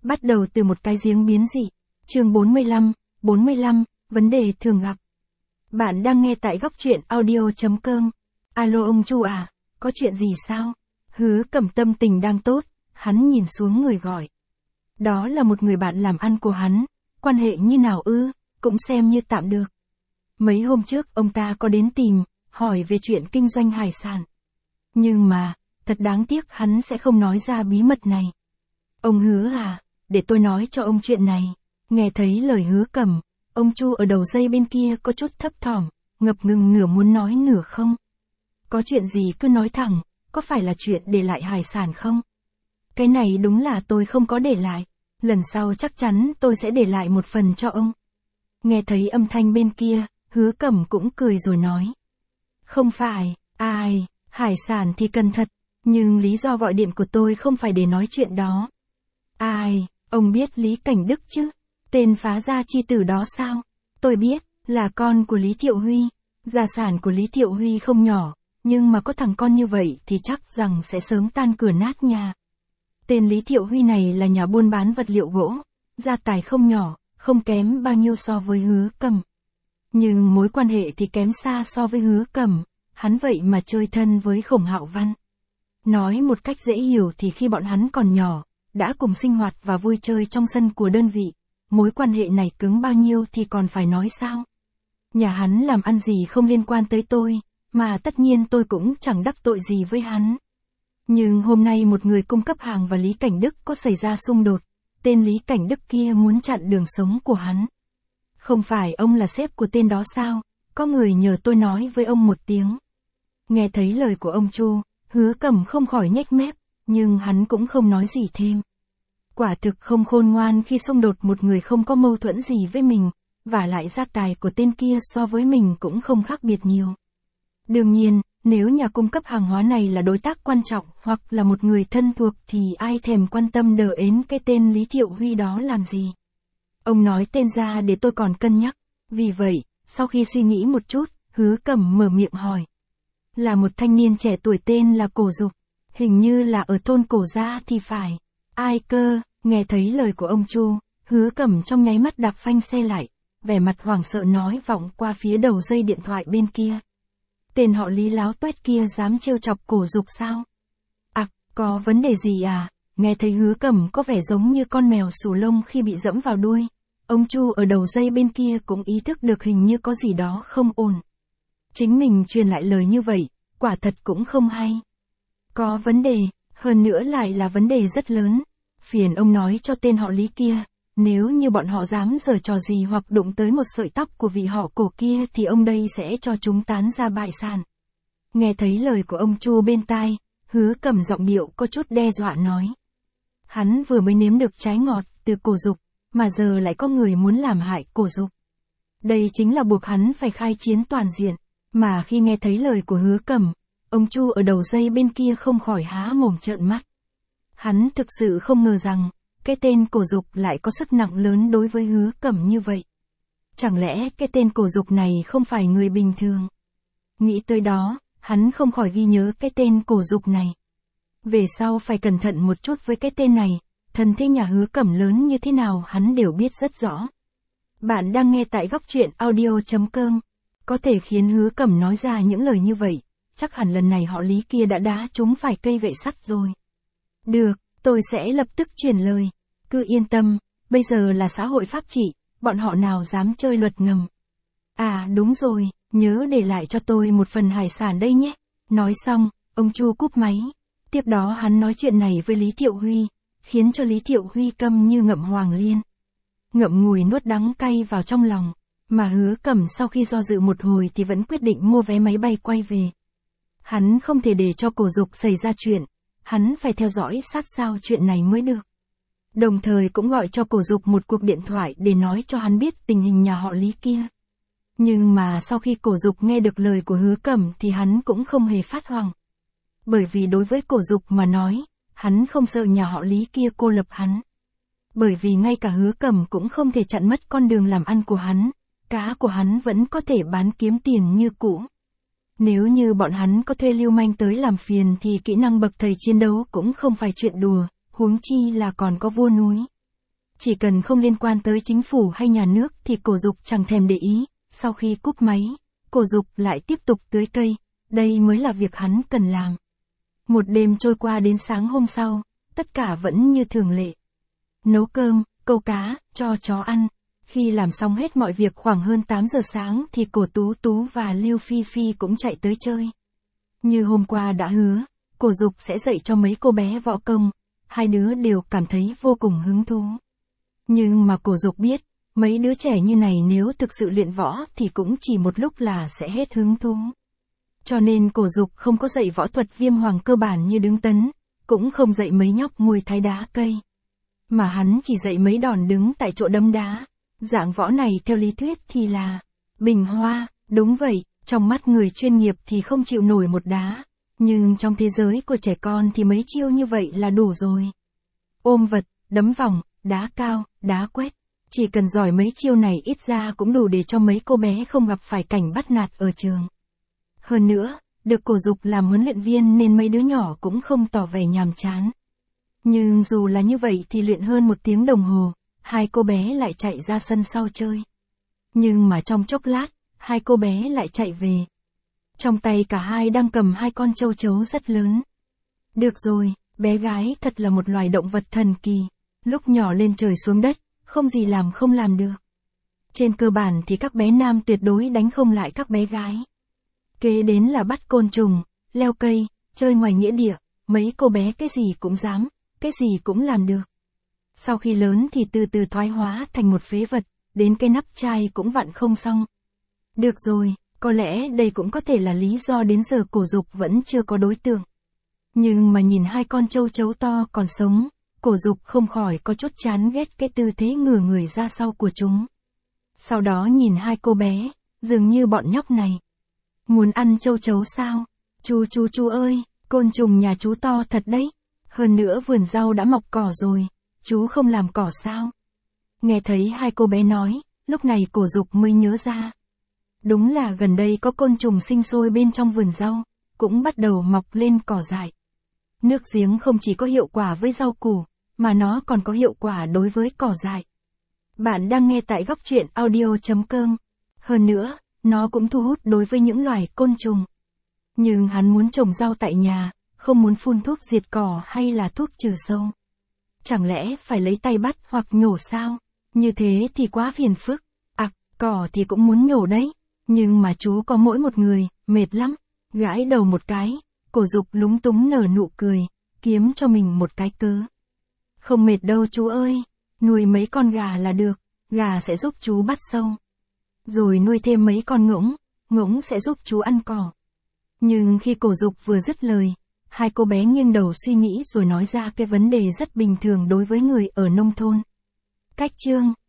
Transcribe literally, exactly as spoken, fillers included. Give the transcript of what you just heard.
Bắt đầu từ một cái giếng biến dị. Chương bốn mươi lăm, bốn mươi lăm, vấn đề thường gặp. Bạn đang nghe tại góc truyện audio chấm com. Alo ông Chu à, có chuyện gì sao? Hứa Cẩm tâm tình đang tốt, hắn nhìn xuống người gọi. Đó là một người bạn làm ăn của hắn, quan hệ như nào ư, cũng xem như tạm được. Mấy hôm trước ông ta có đến tìm, hỏi về chuyện kinh doanh hải sản. Nhưng mà, thật đáng tiếc hắn sẽ không nói ra bí mật này. Ông Hứa à, để tôi nói cho ông chuyện này. Nghe thấy lời Hứa Cẩm, ông Chu ở đầu dây bên kia có chút thấp thỏm, ngập ngừng nửa muốn nói nửa không. Có chuyện gì cứ nói thẳng, có phải là chuyện để lại hải sản không? Cái này đúng là tôi không có để lại, lần sau chắc chắn tôi sẽ để lại một phần cho ông. Nghe thấy âm thanh bên kia, Hứa Cẩm cũng cười rồi nói. Không phải, ai, hải sản thì cần thật, nhưng lý do gọi điện của tôi không phải để nói chuyện đó. Ai, ông biết Lý Cảnh Đức chứ? Tên phá gia chi tử đó sao? Tôi biết, là con của Lý Thiệu Huy. Gia sản của Lý Thiệu Huy không nhỏ, nhưng mà có thằng con như vậy thì chắc rằng sẽ sớm tan cửa nát nhà. Tên Lý Thiệu Huy này là nhà buôn bán vật liệu gỗ, gia tài không nhỏ, không kém bao nhiêu so với Hứa Cẩm. Nhưng mối quan hệ thì kém xa so với Hứa Cẩm, hắn vậy mà chơi thân với Khổng Hạo Văn. Nói một cách dễ hiểu thì khi bọn hắn còn nhỏ, đã cùng sinh hoạt và vui chơi trong sân của đơn vị, mối quan hệ này cứng bao nhiêu thì còn phải nói sao. Nhà hắn làm ăn gì không liên quan tới tôi, mà tất nhiên tôi cũng chẳng đắc tội gì với hắn. Nhưng hôm nay một người cung cấp hàng và Lý Cảnh Đức có xảy ra xung đột, tên Lý Cảnh Đức kia muốn chặn đường sống của hắn. Không phải ông là sếp của tên đó sao, có người nhờ tôi nói với ông một tiếng. Nghe thấy lời của ông Chu, Hứa Cẩm không khỏi nhếch mép, nhưng hắn cũng không nói gì thêm. Quả thực không khôn ngoan khi xung đột một người không có mâu thuẫn gì với mình, và lại gia tài của tên kia so với mình cũng không khác biệt nhiều. Đương nhiên, nếu nhà cung cấp hàng hóa này là đối tác quan trọng hoặc là một người thân thuộc thì ai thèm quan tâm đờ ến cái tên Lý Thiệu Huy đó làm gì. Ông nói tên ra để tôi còn cân nhắc. Vì vậy, sau khi suy nghĩ một chút, Hứa Cẩm mở miệng hỏi. Là một thanh niên trẻ tuổi tên là Cổ Dục. Hình như là ở thôn Cổ Gia thì phải. Ai cơ? Nghe thấy lời của ông Chu, Hứa Cẩm trong nháy mắt đạp phanh xe lại, vẻ mặt hoảng sợ nói vọng qua phía đầu dây điện thoại bên kia. Tên họ Lý láo toét kia dám trêu chọc Cổ Dục sao? À, có vấn đề gì à? Nghe thấy Hứa Cẩm có vẻ giống như con mèo xù lông khi bị dẫm vào đuôi. Ông Chu ở đầu dây bên kia cũng ý thức được hình như có gì đó không ổn. Chính mình truyền lại lời như vậy, quả thật cũng không hay. Có vấn đề, hơn nữa lại là vấn đề rất lớn. Phiền ông nói cho tên họ Lý kia, nếu như bọn họ dám giở trò gì hoặc đụng tới một sợi tóc của vị họ Cổ kia thì ông đây sẽ cho chúng tán ra bại sản. Nghe thấy lời của ông Chu bên tai, Hứa Cẩm giọng điệu có chút đe dọa nói. Hắn vừa mới nếm được trái ngọt từ Cổ Dục, mà giờ lại có người muốn làm hại Cổ Dục. Đây chính là buộc hắn phải khai chiến toàn diện, mà khi nghe thấy lời của Hứa Cẩm, ông Chu ở đầu dây bên kia không khỏi há mồm trợn mắt. Hắn thực sự không ngờ rằng, cái tên Cổ Dục lại có sức nặng lớn đối với Hứa Cẩm như vậy. Chẳng lẽ cái tên Cổ Dục này không phải người bình thường? Nghĩ tới đó, hắn không khỏi ghi nhớ cái tên Cổ Dục này. Về sau phải cẩn thận một chút với cái tên này, thân thế nhà Hứa Cẩm lớn như thế nào hắn đều biết rất rõ. Bạn đang nghe tại góc truyện audio chấm com. Có thể khiến Hứa Cẩm nói ra những lời như vậy, chắc hẳn lần này họ Lý kia đã đá trúng phải cây gậy sắt rồi. Được, tôi sẽ lập tức truyền lời. Cứ yên tâm, bây giờ là xã hội pháp trị, bọn họ nào dám chơi luật ngầm. À đúng rồi, nhớ để lại cho tôi một phần hải sản đây nhé. Nói xong, ông Chu cúp máy. Tiếp đó hắn nói chuyện này với Lý Thiệu Huy, khiến cho Lý Thiệu Huy câm như ngậm hoàng liên. Ngậm ngùi nuốt đắng cay vào trong lòng, mà Hứa Cẩm sau khi do dự một hồi thì vẫn quyết định mua vé máy bay quay về. Hắn không thể để cho Cổ Dục xảy ra chuyện, hắn phải theo dõi sát sao chuyện này mới được. Đồng thời cũng gọi cho Cổ Dục một cuộc điện thoại để nói cho hắn biết tình hình nhà họ Lý kia. Nhưng mà sau khi Cổ Dục nghe được lời của Hứa Cẩm thì hắn cũng không hề phát hoảng. Bởi vì đối với Cổ Dục mà nói, hắn không sợ nhà họ Lý kia cô lập hắn. Bởi vì ngay cả Hứa Cẩm cũng không thể chặn mất con đường làm ăn của hắn, cá của hắn vẫn có thể bán kiếm tiền như cũ. Nếu như bọn hắn có thuê lưu manh tới làm phiền thì kỹ năng bậc thầy chiến đấu cũng không phải chuyện đùa, huống chi là còn có vua núi. Chỉ cần không liên quan tới chính phủ hay nhà nước thì cổ Dục chẳng thèm để ý, sau khi cúp máy, cổ Dục lại tiếp tục tưới cây, đây mới là việc hắn cần làm. Một đêm trôi qua đến sáng hôm sau, tất cả vẫn như thường lệ. Nấu cơm, câu cá, cho chó ăn. Khi làm xong hết mọi việc khoảng hơn tám giờ sáng thì cổ Tú Tú và Lưu Phi Phi cũng chạy tới chơi. Như hôm qua đã hứa, cổ Dục sẽ dạy cho mấy cô bé võ công, hai đứa đều cảm thấy vô cùng hứng thú. Nhưng mà cổ Dục biết, mấy đứa trẻ như này nếu thực sự luyện võ thì cũng chỉ một lúc là sẽ hết hứng thú. Cho nên cổ Dục không có dạy võ thuật viêm hoàng cơ bản như đứng tấn, cũng không dạy mấy nhóc mùi thái đá cây. Mà hắn chỉ dạy mấy đòn đứng tại chỗ đấm đá. Dạng võ này theo lý thuyết thì là bình hoa, đúng vậy, trong mắt người chuyên nghiệp thì không chịu nổi một đá. Nhưng trong thế giới của trẻ con thì mấy chiêu như vậy là đủ rồi. Ôm vật, đấm vòng, đá cao, đá quét. Chỉ cần giỏi mấy chiêu này ít ra cũng đủ để cho mấy cô bé không gặp phải cảnh bắt nạt ở trường. Hơn nữa, được cổ Dục làm huấn luyện viên nên mấy đứa nhỏ cũng không tỏ vẻ nhàm chán. Nhưng dù là như vậy thì luyện hơn một tiếng đồng hồ, hai cô bé lại chạy ra sân sau chơi. Nhưng mà trong chốc lát, hai cô bé lại chạy về. Trong tay cả hai đang cầm hai con châu chấu rất lớn. Được rồi, bé gái thật là một loài động vật thần kỳ. Lúc nhỏ lên trời xuống đất, không gì làm không làm được. Trên cơ bản thì các bé nam tuyệt đối đánh không lại các bé gái. Kế đến là bắt côn trùng, leo cây, chơi ngoài nghĩa địa, mấy cô bé cái gì cũng dám, cái gì cũng làm được. Sau khi lớn thì từ từ thoái hóa thành một phế vật, đến cái nắp chai cũng vặn không xong. Được rồi, có lẽ đây cũng có thể là lý do đến giờ cổ Dục vẫn chưa có đối tượng. Nhưng mà nhìn hai con châu chấu to còn sống, cổ Dục không khỏi có chút chán ghét cái tư thế ngửa người ra sau của chúng. Sau đó nhìn hai cô bé, dường như bọn nhóc này. Muốn ăn châu chấu sao? Chú chú chú ơi, côn trùng nhà chú to thật đấy. Hơn nữa vườn rau đã mọc cỏ rồi, chú không làm cỏ sao? Nghe thấy hai cô bé nói, lúc này cổ Dục mới nhớ ra. Đúng là gần đây có côn trùng sinh sôi bên trong vườn rau, cũng bắt đầu mọc lên cỏ dại. Nước giếng không chỉ có hiệu quả với rau củ, mà nó còn có hiệu quả đối với cỏ dại. Bạn đang nghe tại góc truyện audio chấm com. Hơn nữa, nó cũng thu hút đối với những loài côn trùng. Nhưng hắn muốn trồng rau tại nhà, không muốn phun thuốc diệt cỏ hay là thuốc trừ sâu. Chẳng lẽ phải lấy tay bắt hoặc nhổ sao? Như thế thì quá phiền phức. À, cỏ thì cũng muốn nhổ đấy. Nhưng mà chú có mỗi một người, mệt lắm. Gãi đầu một cái, cổ Dục lúng túng nở nụ cười, kiếm cho mình một cái cớ. Không mệt đâu chú ơi, nuôi mấy con gà là được, gà sẽ giúp chú bắt sâu. Rồi nuôi thêm mấy con ngỗng, ngỗng sẽ giúp chú ăn cỏ. Nhưng khi cổ Dục vừa dứt lời, hai cô bé nghiêng đầu suy nghĩ rồi nói ra cái vấn đề rất bình thường đối với người ở nông thôn. Cách chương